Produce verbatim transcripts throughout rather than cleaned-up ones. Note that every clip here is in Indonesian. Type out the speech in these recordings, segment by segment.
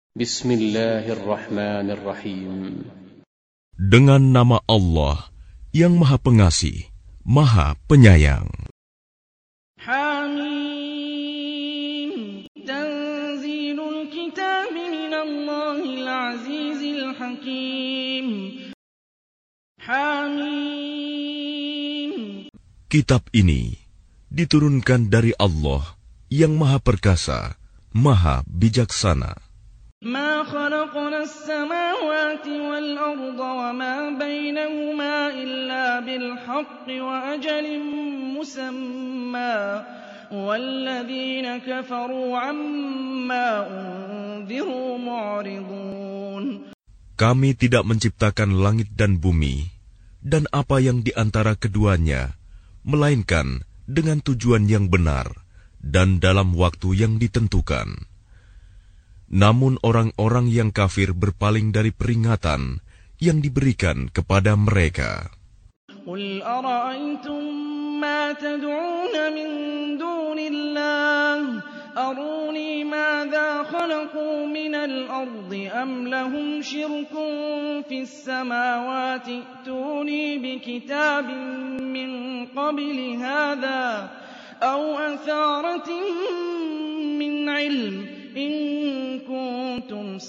Bismillahirrahmanirrahim. Dengan nama Allah yang Maha Pengasih, Maha Penyayang. Hamim, tanzilul kitab minallahil azizil hakim. Hamim. Kitab ini diturunkan dari Allah yang Maha Perkasa, Maha Bijaksana. Ma khalaqna as-samawati wal arda wa ma bainahuma illa bil haqqi wa ajalin musamma walladzina kafaru amma unziru mu'ridun. Kami tidak menciptakan langit dan bumi dan apa yang di antara keduanya, melainkan dengan tujuan yang benar dan dalam waktu yang ditentukan. Namun orang-orang yang kafir berpaling dari peringatan yang diberikan kepada mereka. Qul ara'aytum ma tad'una min dunillah aruni madza khalaqu minal ardi am lahum shirkun fis samawati i'tuni bikitabin min qabli hadha aw atharatin min 'ilm in kuntum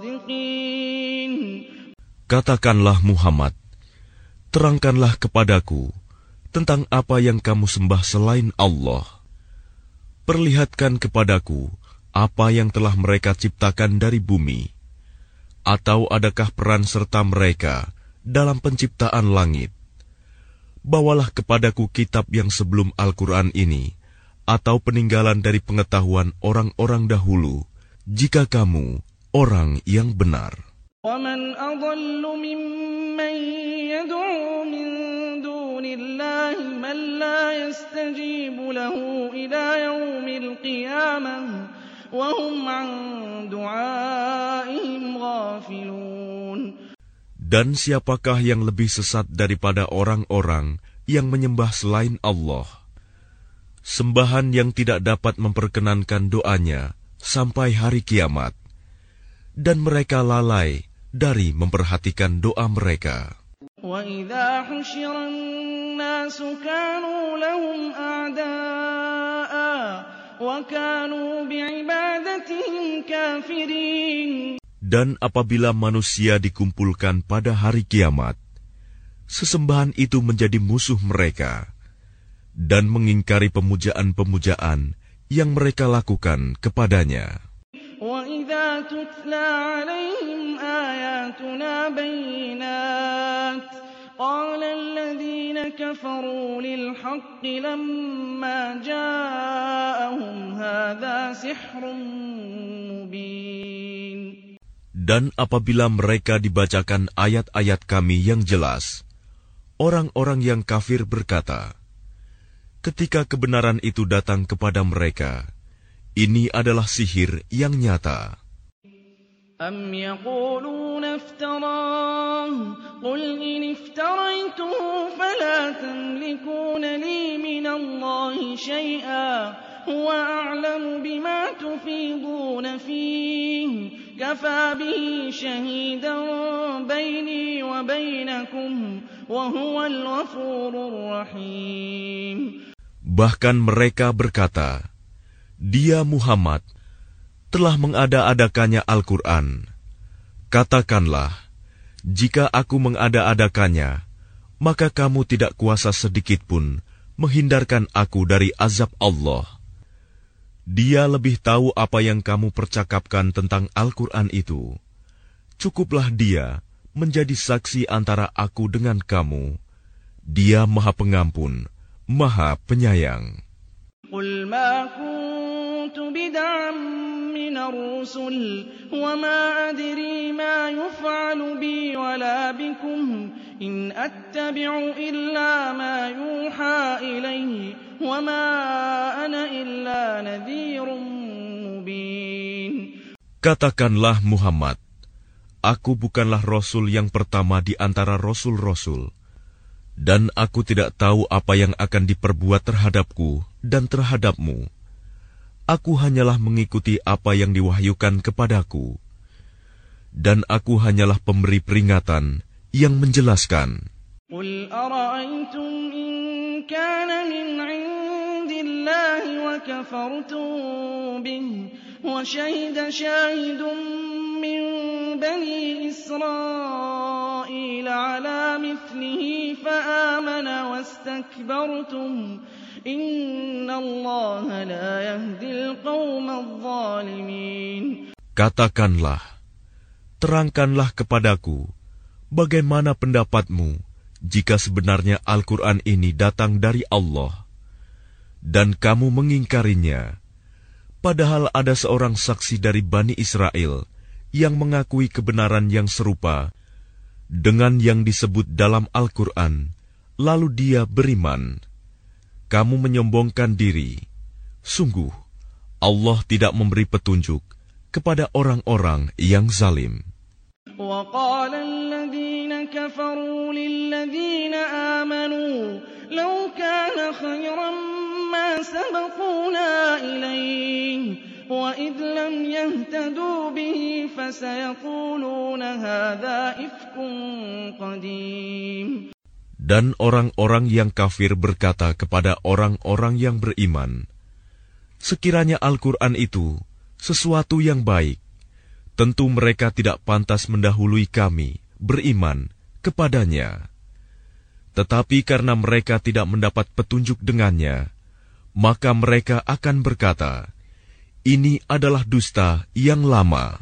shadiqin. Katakanlah Muhammad, terangkanlah kepadaku tentang apa yang kamu sembah selain Allah. Perlihatkan kepadaku apa yang telah mereka ciptakan dari bumi. Atau adakah peran serta mereka dalam penciptaan langit? Bawalah kepadaku kitab yang sebelum Al-Quran ini, atau peninggalan dari pengetahuan orang-orang dahulu, jika kamu orang yang benar. وَمَنْ أَضَلُّ مِمَّنْ يَدْعُو مِنْ دُونِ اللَّهِ مَنْ لَا يَسْتَجِيبُ لَهُ إِلَى يَوْمِ الْقِيَامَةِ وَهُمْ عَنْ دُعَائِهِمْ غَافِلُونَ. Dan siapakah yang lebih sesat daripada orang-orang yang menyembah selain Allah? Sembahan yang tidak dapat memperkenankan doanya sampai hari kiamat, dan mereka lalai dari memperhatikan doa mereka. وَإِذَا حُشِرَ النَّاسُ كَانُوا لَهُمْ أَعْدَاءً وَكَانُوا بِعِبَادَتِهِمْ كَافِرِينَ. Dan apabila manusia dikumpulkan pada hari kiamat, sesembahan itu menjadi musuh mereka, dan mengingkari pemujaan-pemujaan yang mereka lakukan kepadanya. وَإِذَا تُتْلَى عَلَيْهِمْ آيَاتُنَا بَيِّنَاتٍ قَالَ الَّذِينَ كَفَرُوا لِلْحَقِّ لَمَّا جَاءَهُمْ هَذَا سِحْرٌ مُبِينٌ. Dan apabila mereka dibacakan ayat-ayat kami yang jelas, orang-orang yang kafir berkata, ketika kebenaran itu datang kepada mereka, ini adalah sihir yang nyata. أَمْ يَقُولُونَ افْتَرَاهُ قُلْ إِنِ افْتَرَيْتُهُ فَلَا تَمْلِكُونَ لِي مِنَ اللَّهِ شَيْئًا هُوَ أَعْلَمُ بِمَا تُفِيضُونَ فِيهِ كَفَى بِهِ شَهِيدًا بَيْنِي وَبَيْنَكُمْ وَهُوَ الْغَفُورُ الرَّحِيمُ. Bahkan mereka berkata, Dia Muhammad telah mengada-adakannya Al-Quran. Katakanlah, jika aku mengada-adakannya, maka kamu tidak kuasa sedikit pun menghindarkan aku dari azab Allah. Dia lebih tahu apa yang kamu percakapkan tentang Al-Quran itu. Cukuplah dia menjadi saksi antara aku dengan kamu. Dia Maha Pengampun, Maha Penyayang. قُلْ مَا كُنتُ بِدْعًا مِنَ الرُّسُلِ وَمَا أَدْرِي مَا يُفْعَلُ بِي وَلَا بِكُمْ إِنْ أَتَّبِعُ إِلَّا مَا يُوحَى إِلَيَّ وَمَا أَنَا إِلَّا نَذِيرٌ مُبِينٌ. Katakanlah Muhammad, aku bukanlah Rasul yang pertama di antara Rasul-Rasul, dan aku tidak tahu apa yang akan diperbuat terhadapku dan terhadapmu. Aku hanyalah mengikuti apa yang diwahyukan kepadaku. dan aku hanyalah pemberi peringatan yang menjelaskan. Qul ara'aytum in kana min 'indillahi wa kafartum bihi wa shahida shahidun min bani Israil 'ala mithlihi fa amana wastakbartum innallaha la yahdil qaumadh dhalimin. Katakanlah, terangkanlah kepadaku bagaimana pendapatmu jika sebenarnya Al-Quran ini datang dari Allah dan kamu mengingkarinya, padahal ada seorang saksi dari Bani Israel yang mengakui kebenaran yang serupa dengan yang disebut dalam Al-Quran, lalu dia beriman. Kamu menyombongkan diri. Sungguh, Allah tidak memberi petunjuk kepada orang-orang yang zalim. وَقَالَ الَّذِينَ كَفَرُوا لِلَّذِينَ آمَنُوا لَوْ كَانَ خَيْرًا مَا سَبَقُونَا إِلَيْهِ وَإِذْ لَمْ يَهْتَدُوا بِهِ فَسَيَقُولُونَ هَذَا إِفْكٌ قَدِيمٌ. Dan orang-orang yang kafir berkata kepada orang-orang yang beriman, sekiranya Al-Quran itu sesuatu yang baik, tentu mereka tidak pantas mendahului kami beriman kepadanya. Tetapi karena mereka tidak mendapat petunjuk dengannya, maka mereka akan berkata, ini adalah dusta yang lama.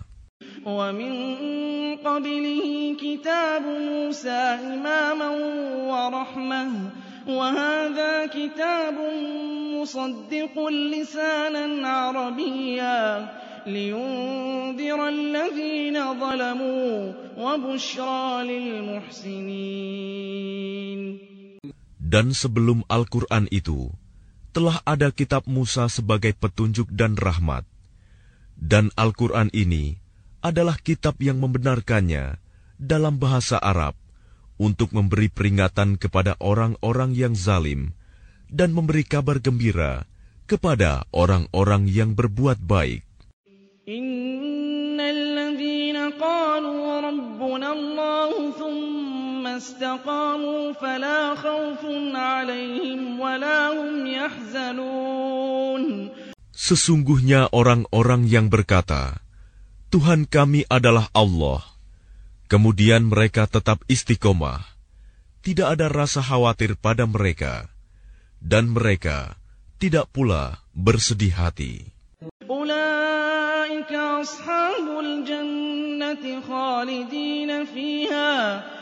قَبْلِهِ كِتَابُ مُوسَى إِمَامًا وَرَحْمَةً وَهَذَا كِتَابٌ مُصَدِّقٌ لِسَانًا عَرَبِيًّا لِيُنذِرَ الَّذِينَ ظَلَمُوا وَبُشْرَى لِلْمُحْسِنِينَ. Dan sebelum Al-Quran itu, telah ada kitab Musa sebagai petunjuk dan rahmat. Dan Al-Quran ini adalah kitab yang membenarkannya dalam bahasa Arab untuk memberi peringatan kepada orang-orang yang zalim dan memberi kabar gembira kepada orang-orang yang berbuat baik. Innal ladzina qalu rabbuna Allah thumma istaqamu fala khaufun 'alaihim wala hum yahzanun. Sesungguhnya orang-orang yang berkata, Tuhan kami adalah Allah, kemudian mereka tetap istiqomah, tidak ada rasa khawatir pada mereka, dan mereka tidak pula bersedih hati. Ulaika ashabul jannati khalidina fiha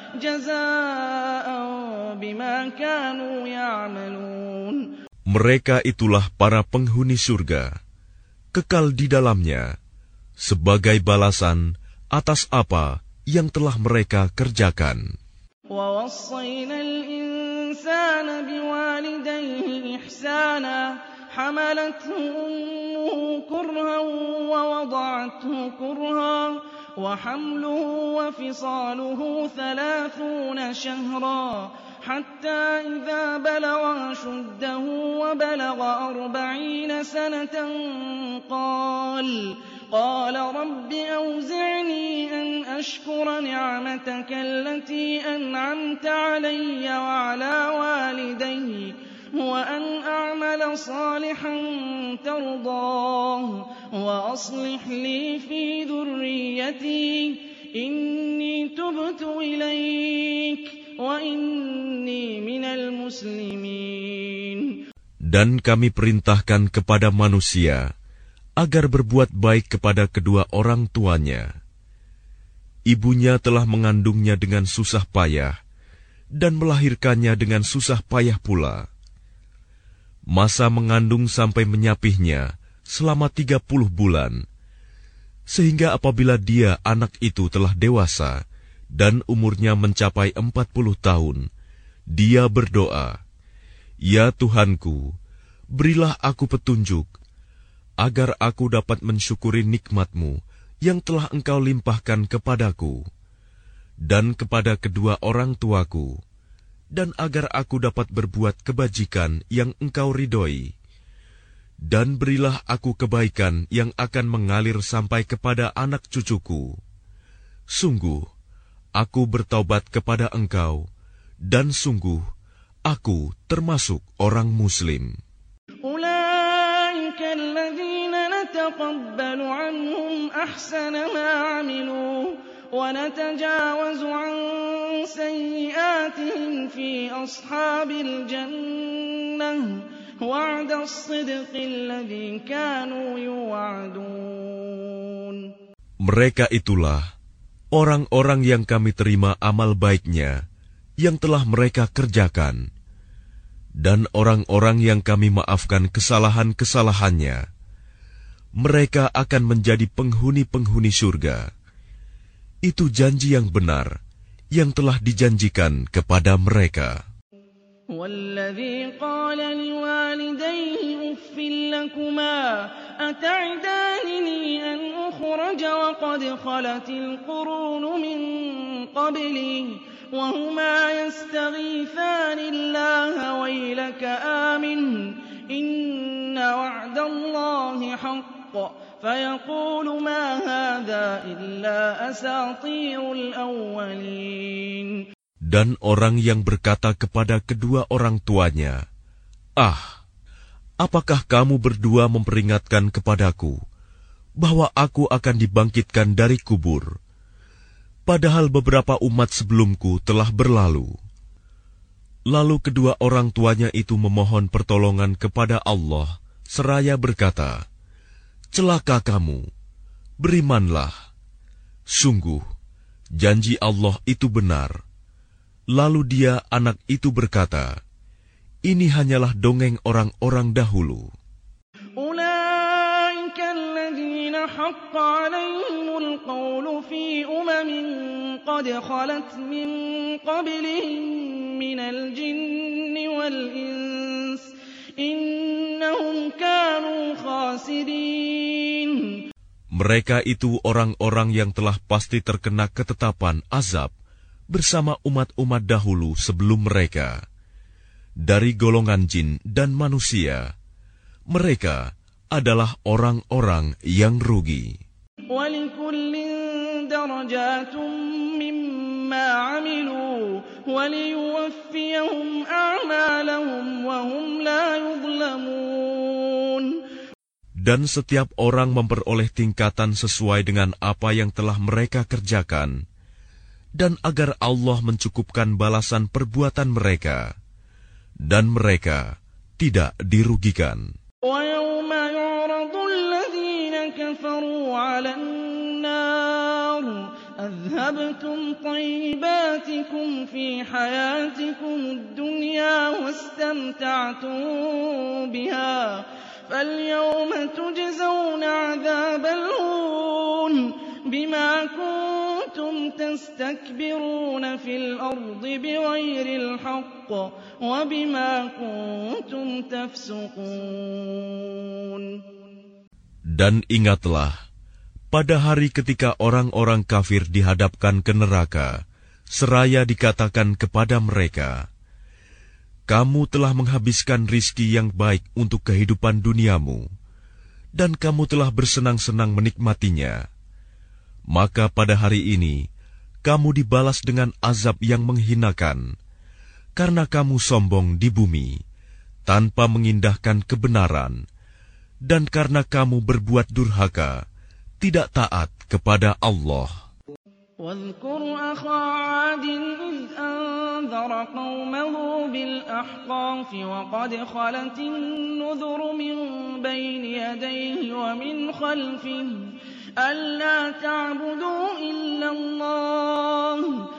jazaa'an bima kanu ya'malun. Mereka itulah para penghuni surga, kekal di dalamnya, sebagai balasan atas apa yang telah mereka kerjakan. وَوَصَّيْنَا الْإِنسَانَ بِوَالِدَيْهِ إِحْسَانًا حَمَلَتْهُ أُمُّهُ كُرْهًا وَوَضَعَتْهُ كُرْهًا وَحَمْلُهُ وَفِصَالُهُ ثَلَاثُونَ شَهْرًا حَتَّى إِذَا بَلَغَ أَشُدَّهُ وَبَلَغَ أَرْبَعِينَ سَنَةً قَالَ قال رب أوزعني أن أشكر نعمتك التي أنعمت علي وعلى والدي وأن أعمل صالحا ترضاه وأصلح لي في ذريتي إني تبت إليك وإني من المسلمين. Dan kami perintahkan kepada manusia agar berbuat baik kepada kedua orang tuanya. Ibunya telah mengandungnya dengan susah payah dan melahirkannya dengan susah payah pula. Masa mengandung sampai menyapihnya selama tiga puluh bulan, sehingga apabila dia anak itu telah dewasa dan umurnya mencapai empat puluh tahun, dia berdoa, "Ya Tuhanku, berilah aku petunjuk, agar aku dapat mensyukuri nikmat-Mu yang telah Engkau limpahkan kepadaku, dan kepada kedua orang tuaku, dan agar aku dapat berbuat kebajikan yang Engkau ridhoi. Dan berilah aku kebaikan yang akan mengalir sampai kepada anak cucuku, Sungguh, aku bertaubat kepada engkau, dan sungguh, aku termasuk orang Muslim. Ulaika alladzina nataqabbalu anhum ahsana ma 'amilu wa natajawazu 'an sayyi'atihim fi ashabil jannah wa'da as-sidqi alladzi kanu yu'adun. Mereka itulah orang-orang yang kami terima amal baiknya yang telah mereka kerjakan, dan orang-orang yang kami maafkan kesalahan-kesalahannya. Mereka akan menjadi penghuni-penghuni surga. Itu janji yang benar yang telah dijanjikan kepada mereka. وَالَّذِي قَالَ لِوَالِدَيْهِ أُفٍّ لَّكُمَا أَتَعِدَانِنِي أَنْ أُخْرَجَ وَقَدْ خَلَتِ الْقُرُونُ مِن قَبْلِي وَهُمَا يَسْتَغِيثَانِ اللَّهَ وَيْلَكَ آمِنْ إِنَّ وَعْدَ اللَّهِ حَقٌّ فَيَقُولُ مَا هَٰذَا إِلَّا أَسَاطِيرُ الْأَوَّلِينَ. Dan orang yang berkata kepada kedua orang tuanya, "Ah, apakah kamu berdua memperingatkan kepadaku bahwa aku akan dibangkitkan dari kubur, padahal beberapa umat sebelumku telah berlalu?" Lalu kedua orang tuanya itu memohon pertolongan kepada Allah, seraya berkata, "Celaka kamu, berimanlah. Sungguh, janji Allah itu benar." Lalu dia, anak itu, berkata, "Ini hanyalah dongeng orang-orang dahulu." Ulaika alladzina haqqa 'alaihimul qawlu fi umamin qad khalat min qablihim minal jinni wal ins innahum kanu khasirin. Mereka itu orang-orang yang telah pasti terkena ketetapan azab bersama umat-umat dahulu sebelum mereka, dari golongan jin dan manusia. Mereka adalah orang-orang yang rugi. وَلِكُلٍّ دَرَجَاتٌ مِّمَّا عَمِلُوا وَلِيُوَفِّيَهُمْ أَعْمَالَهُمْ وَهُمْ لَا يُظْلَمُونَ. Dan setiap orang memperoleh tingkatan sesuai dengan apa yang telah mereka kerjakan, dan agar Allah mencukupkan balasan perbuatan mereka, dan mereka tidak dirugikan. وَيَوْمَ يُعْرَضُ الَّذِينَ كَفَرُوا عَلَى النَّارِ أَذْهَبْتُمْ طَيِّبَاتِكُمْ فِي حَيَاتِكُمُ الدُّنْيَا وَاسْتَمْتَعْتُم بِهَا فَالْيَوْمَ تُجْزَوْنَ عَذَابَ الْهُونِ بِمَا كُنتُمْ تَسْتَكْبِرُونَ فِي الْأَرْضِ بِغَيْرِ الْحَقِّ وَبِمَا كُنتُمْ تَفْسُقُونَ. Dan ingatlah, pada hari ketika orang-orang kafir dihadapkan ke neraka, seraya dikatakan kepada mereka, "Kamu telah menghabiskan rizki yang baik untuk kehidupan duniamu, dan kamu telah bersenang-senang menikmatinya. Maka pada hari ini, kamu dibalas dengan azab yang menghinakan, karena kamu sombong di bumi, tanpa mengindahkan kebenaran, dan karena kamu berbuat durhaka, tidak taat kepada Allah." واذكر أخا عاد إذ أنذر قومه بالأحقاف وقد خلت النذر من بين يديه ومن خلفه ألا تعبدوا إلا الله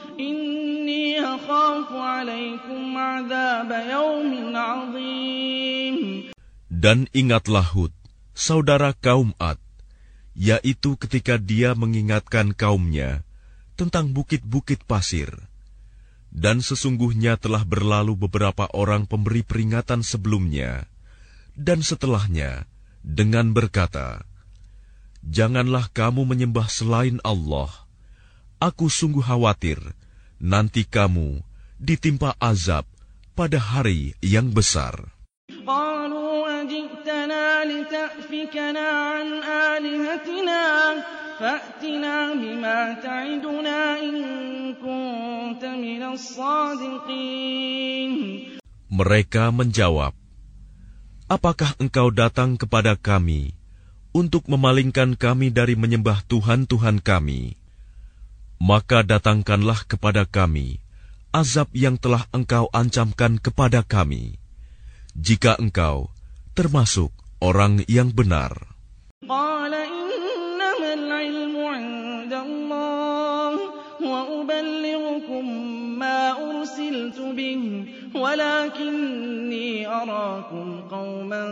إني أخاف عليكم عذاب يوم عظيم. Dan ingatlah Hud, saudara kaum Ad, yaitu ketika dia mengingatkan kaumnya tentang bukit-bukit pasir. Dan sesungguhnya telah berlalu beberapa orang pemberi peringatan sebelumnya dan setelahnya dengan berkata, "Janganlah kamu menyembah selain Allah. Aku sungguh khawatir nanti kamu ditimpa azab pada hari yang besar." قالوا أجئتنا لتأفكنا عن آلهتنا فأتنا بما تعدنا إن كنت من الصادقين. Mereka menjawab, apakah engkau datang kepada kami untuk memalingkan kami dari menyembah Tuhan-Tuhan kami? Maka datangkanlah kepada kami azab yang telah engkau ancamkan kepada kami, jika engkau termasuk orang yang benar. قال إنما العلم عند الله وأبلغكم ما أرسلت به ولكني أراكم قوما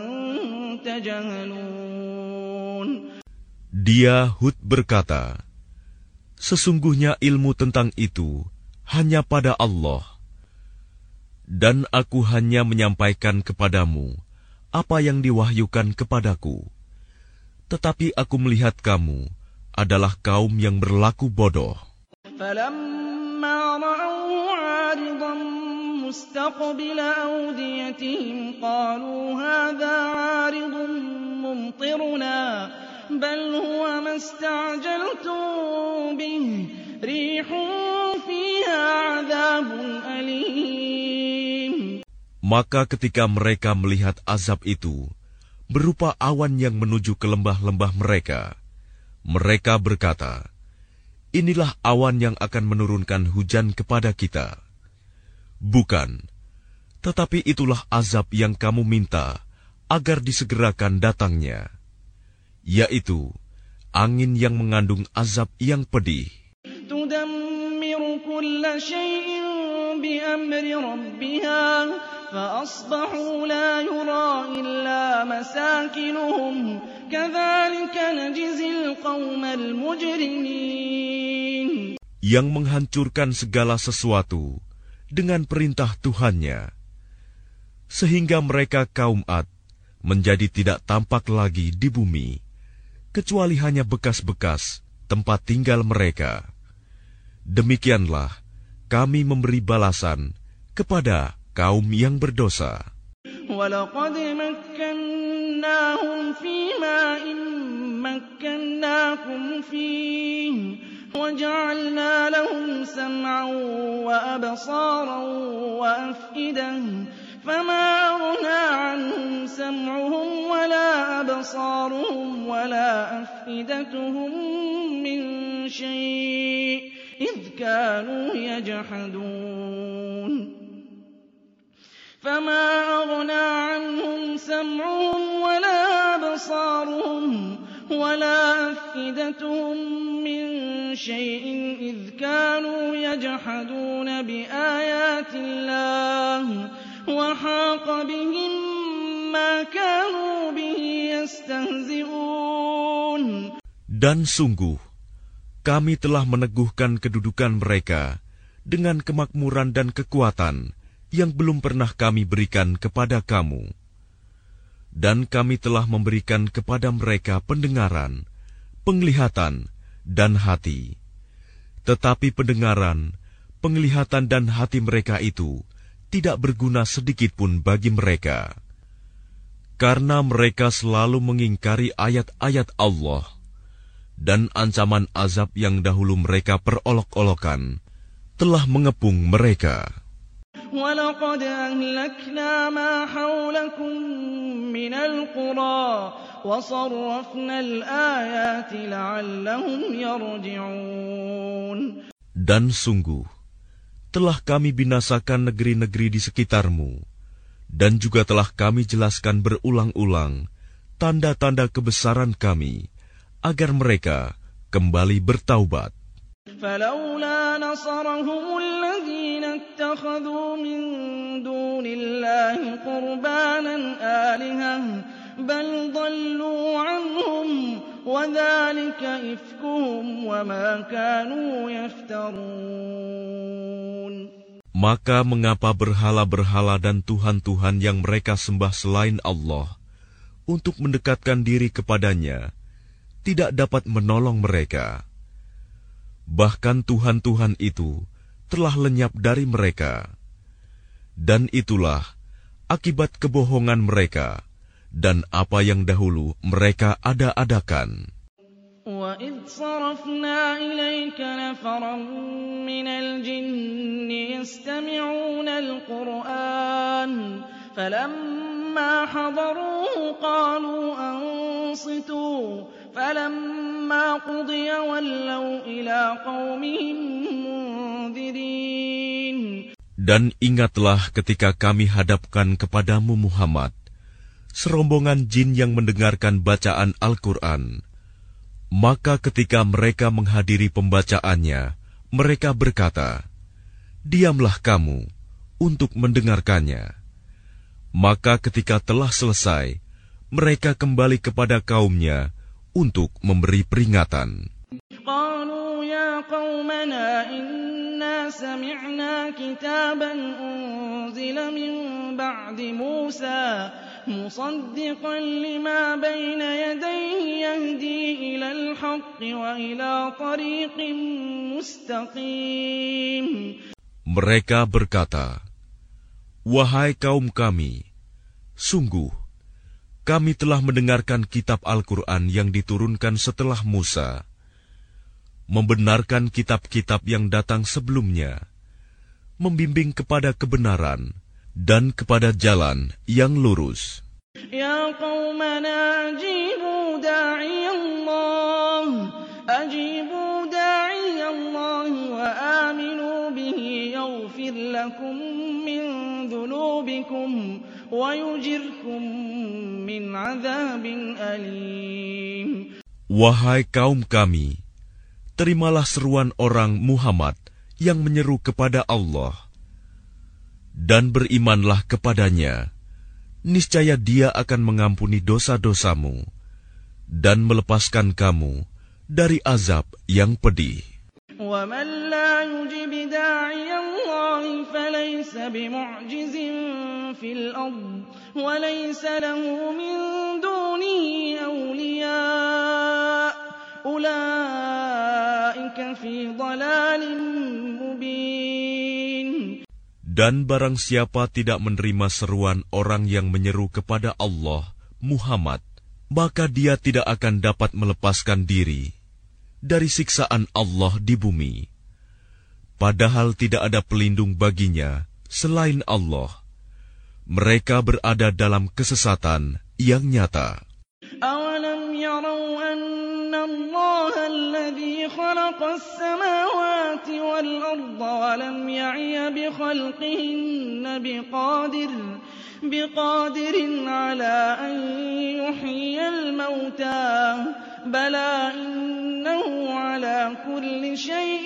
تجهلون. Dia Hud berkata, sesungguhnya ilmu tentang itu hanya pada Allah, dan aku hanya menyampaikan kepadamu apa yang diwahyukan kepadaku. Tetapi aku melihat kamu adalah kaum yang berlaku bodoh. فَلَمَّا رَأَوْهُ عَارِضًا مُسْتَقْبِلَ أَوْدِيَتِهِمْ قَالُوا هَذَا عَارِضٌ مُمْطِرُنَا بَلْ هُوَ مَا اسْتَعْجَلْتُم بِهِ رِيحٌ فِيهَا عَذَابٌ أَلِيمٌ. Maka ketika mereka melihat azab itu berupa awan yang menuju ke lembah-lembah mereka, mereka berkata, inilah awan yang akan menurunkan hujan kepada kita. Bukan, tetapi itulah azab yang kamu minta agar disegerakan datangnya, yaitu angin yang mengandung azab yang pedih. تُدَمِّرُ كُلَّ شَيْءٍ بِأَمْرِ رَبِّهَا فَأَصْبَحُوا لَا يُرَىٰ إِلَّا مَسَاكِنُهُمْ كَذَٰلِكَ نَجْزِي الْقَوْمَ الْمُجْرِمِينَ. Yang menghancurkan segala sesuatu dengan perintah Tuhannya, sehingga mereka kaum Ad menjadi tidak tampak lagi di bumi, kecuali hanya bekas-bekas tempat tinggal mereka. Demikianlah kami memberi balasan kepada kaum yang berdosa. وَلَقَدْ مَكَّنَّاهُمْ فِي مَاءٍ مَّكَّنَّاكُمْ فِيهِ وَجَعَلْنَا لَهُمْ سَمْعًا وَأَبْصَارًا وَأَفْئِدَةً فَمَا أَغْنَىٰ عَنْهُمْ سَمْعُهُمْ وَلَا أَبْصَارُهُمْ وَلَا أَفْئِدَتُهُم مِّن شَيْءٍ إِذْ كَانُوا يَجْحَدُونَ فَمَا أَغْنَىٰ عَنْهُمْ سَمْعُهُمْ وَلَا أَبْصَارُهُمْ وَلَا أَفْئِدَتُهُم مِّن شَيْءٍ إِذْ كَانُوا يَجْحَدُونَ بِآيَاتِ اللَّهِ وَحَاقَ بِهِم مَّا كَانُوا بِهِ يَسْتَهْزِئُونَ. Dan sungguh, kami telah meneguhkan kedudukan mereka dengan kemakmuran dan kekuatan yang belum pernah kami berikan kepada kamu. Dan kami telah memberikan kepada mereka pendengaran, penglihatan, dan hati. Tetapi pendengaran, penglihatan, dan hati mereka itu tidak berguna sedikit pun bagi mereka, karena mereka selalu mengingkari ayat-ayat Allah, dan ancaman azab yang dahulu mereka perolok-olokan telah mengepung mereka. وَلَقَدْ أَهْلَكْنَا مَا حَوْلَكُم مِّنَ الْقُرَىٰ وَصَرَّفْنَا الْآيَاتِ لَعَلَّهُمْ يَرْجِعُونَ. Dan sungguh, telah kami binasakan negeri-negeri di sekitarmu, dan juga telah kami jelaskan berulang-ulang tanda-tanda kebesaran kami, agar mereka kembali bertaubat. فَلَوْلَا نَصَرَهُمُ الَّذِينَ اتَّخَذُوا مِن دُونِ اللَّهِ قُرْبَانًا آلِهَةً بَلْ ضَلُّوا عَنْهُمْ وَذَٰلِكَ إِفْكُهُمْ وَمَا كَانُوا يَفْتَرُونَ. Maka mengapa berhala-berhala dan tuhan-tuhan yang mereka sembah selain Allah untuk mendekatkan diri kepadanya tidak dapat menolong mereka? Bahkan Tuhan-Tuhan itu telah lenyap dari mereka. Dan itulah akibat kebohongan mereka dan apa yang dahulu mereka ada-adakan. وَإِذْ صَرَفْنَا إِلَيْكَ نَفَرًا مِنَ الْجِنِّ يَسْتَمِعُونَ الْقُرْآنَ فَلَمَّا حَضَرُوهُ قَالُوا أَنصِتُوا فَلَمَّا قُضِيَ وَلَّوْا إِلَىٰ قَوْمِهِم مُّنذِرِينَ. Dan ingatlah ketika kami hadapkan kepadamu Muhammad serombongan jin yang mendengarkan bacaan Al-Quran. Maka ketika mereka menghadiri pembacaannya, mereka berkata, "Diamlah kamu untuk mendengarkannya." Maka ketika telah selesai, mereka kembali kepada kaumnya untuk memberi peringatan. قالوا يا قومنا إنا سمعنا كتابا أنزل من بعد موسى مصدقا لما بين يديه يهدي إلى الحق وإلى طريق مستقيم. Mereka berkata, "Wahai kaum kami, sungguh kami telah mendengarkan kitab Al-Quran yang diturunkan setelah Musa, membenarkan kitab-kitab yang datang sebelumnya, membimbing kepada kebenaran dan kepada jalan yang lurus." Ya qaumana ajibu da'i Allah ajibu da'i Allah wa aminu bihi yaghfir lakum min dhunubikum wa yujirkum min adzabin alim. Wahai kaum kami, terimalah seruan orang Muhammad yang menyeru kepada Allah, dan berimanlah kepadanya. Niscaya Dia akan mengampuni dosa-dosamu dan melepaskan kamu dari azab yang pedih. وَمَنْ لَا يُجِبْ دَاعِيَ اللَّهِ فَلَيْسَ بِمُعْجِزٍ فِي الْأَرْضِ وَلَيْسَ لَهُ مِنْ دُونِهِ أَوْلِيَاءُ أُولَئِكَ فِي ضَلَالٍ مُبِينٍ. Dan barang siapa tidak menerima seruan orang yang menyeru kepada Allah, Muhammad, maka dia tidak akan dapat melepaskan diri dari siksaan Allah di bumi. Padahal tidak ada pelindung baginya selain Allah. Mereka berada dalam kesesatan yang nyata. أَوَلَمْ يَرَوْا أَنَّ اللَّهَ الَّذِي خَلَقَ السَّمَاوَاتِ وَالْأَرْضَ وَلَمْ يَعْيَ بِخَلْقِهِنَّ بِقَادِرٍ بِقَادِرٍ عَلَىٰ أَن يُحْيِيَ الْمَوْتَىٰ بَلَىٰ إِنَّهُ عَلَىٰ كُلِّ شَيْءٍ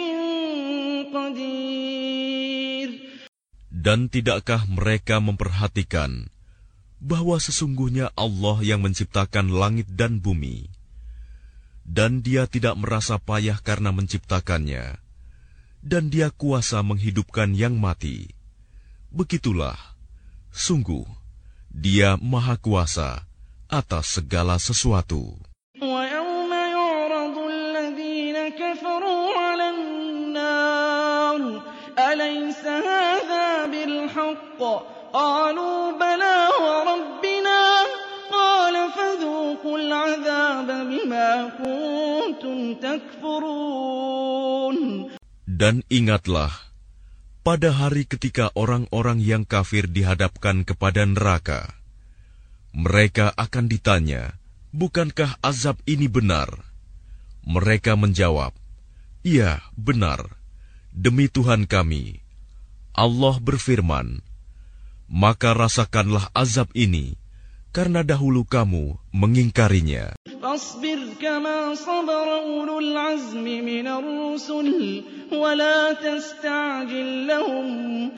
قَدِيرٌ. Dan tidakkah mereka memperhatikan bahwa sesungguhnya Allah yang menciptakan langit dan bumi, dan Dia tidak merasa payah karena menciptakannya, dan Dia kuasa menghidupkan yang mati. Begitulah, sungguh Dia Maha Kuasa atas segala sesuatu. وَيَوْمَ يُعْرَضُ الَّذِينَ كَفَرُوا عَلَى النَّارِ أَلَيْسَ هَٰذَا بِالْحَقِّ قَالُوا بَلَىٰ وَرَبِّنَا قَالَ فَذُوقُوا الْعَذَابَ بِمَا كُنتُمْ تَكْفُرُونَ. Dan ingatlah, pada hari ketika orang-orang yang kafir dihadapkan kepada neraka, mereka akan ditanya, "Bukankah azab ini benar?" Mereka menjawab, "Iya, benar. Demi Tuhan kami." Allah berfirman, "Maka rasakanlah azab ini, karena dahulu kamu mengingkarinya." فاصبر كما صبر أولو العزم من الرسل ولا تستعجل لهم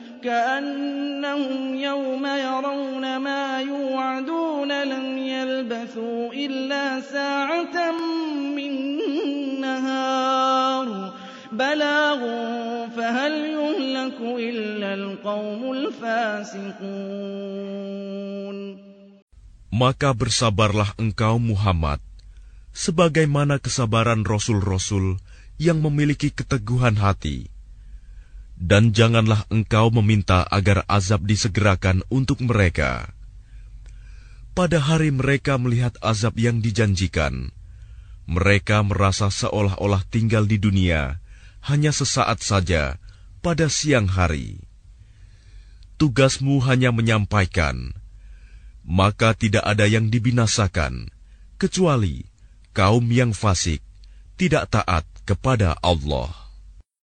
كأنهم يوم يرون ما يوعدون لم يلبثوا إلا ساعة من نهار بلاغ فهل يهلك إلا القوم الفاسقون. Maka bersabarlah engkau Muhammad, sebagaimana kesabaran Rasul-Rasul yang memiliki keteguhan hati. Dan janganlah engkau meminta agar azab disegerakan untuk mereka. Pada hari mereka melihat azab yang dijanjikan, mereka merasa seolah-olah tinggal di dunia hanya sesaat saja pada siang hari. Tugasmu hanya menyampaikan, maka tidak ada yang dibinasakan, kecuali kaum yang fasik, tidak taat kepada Allah.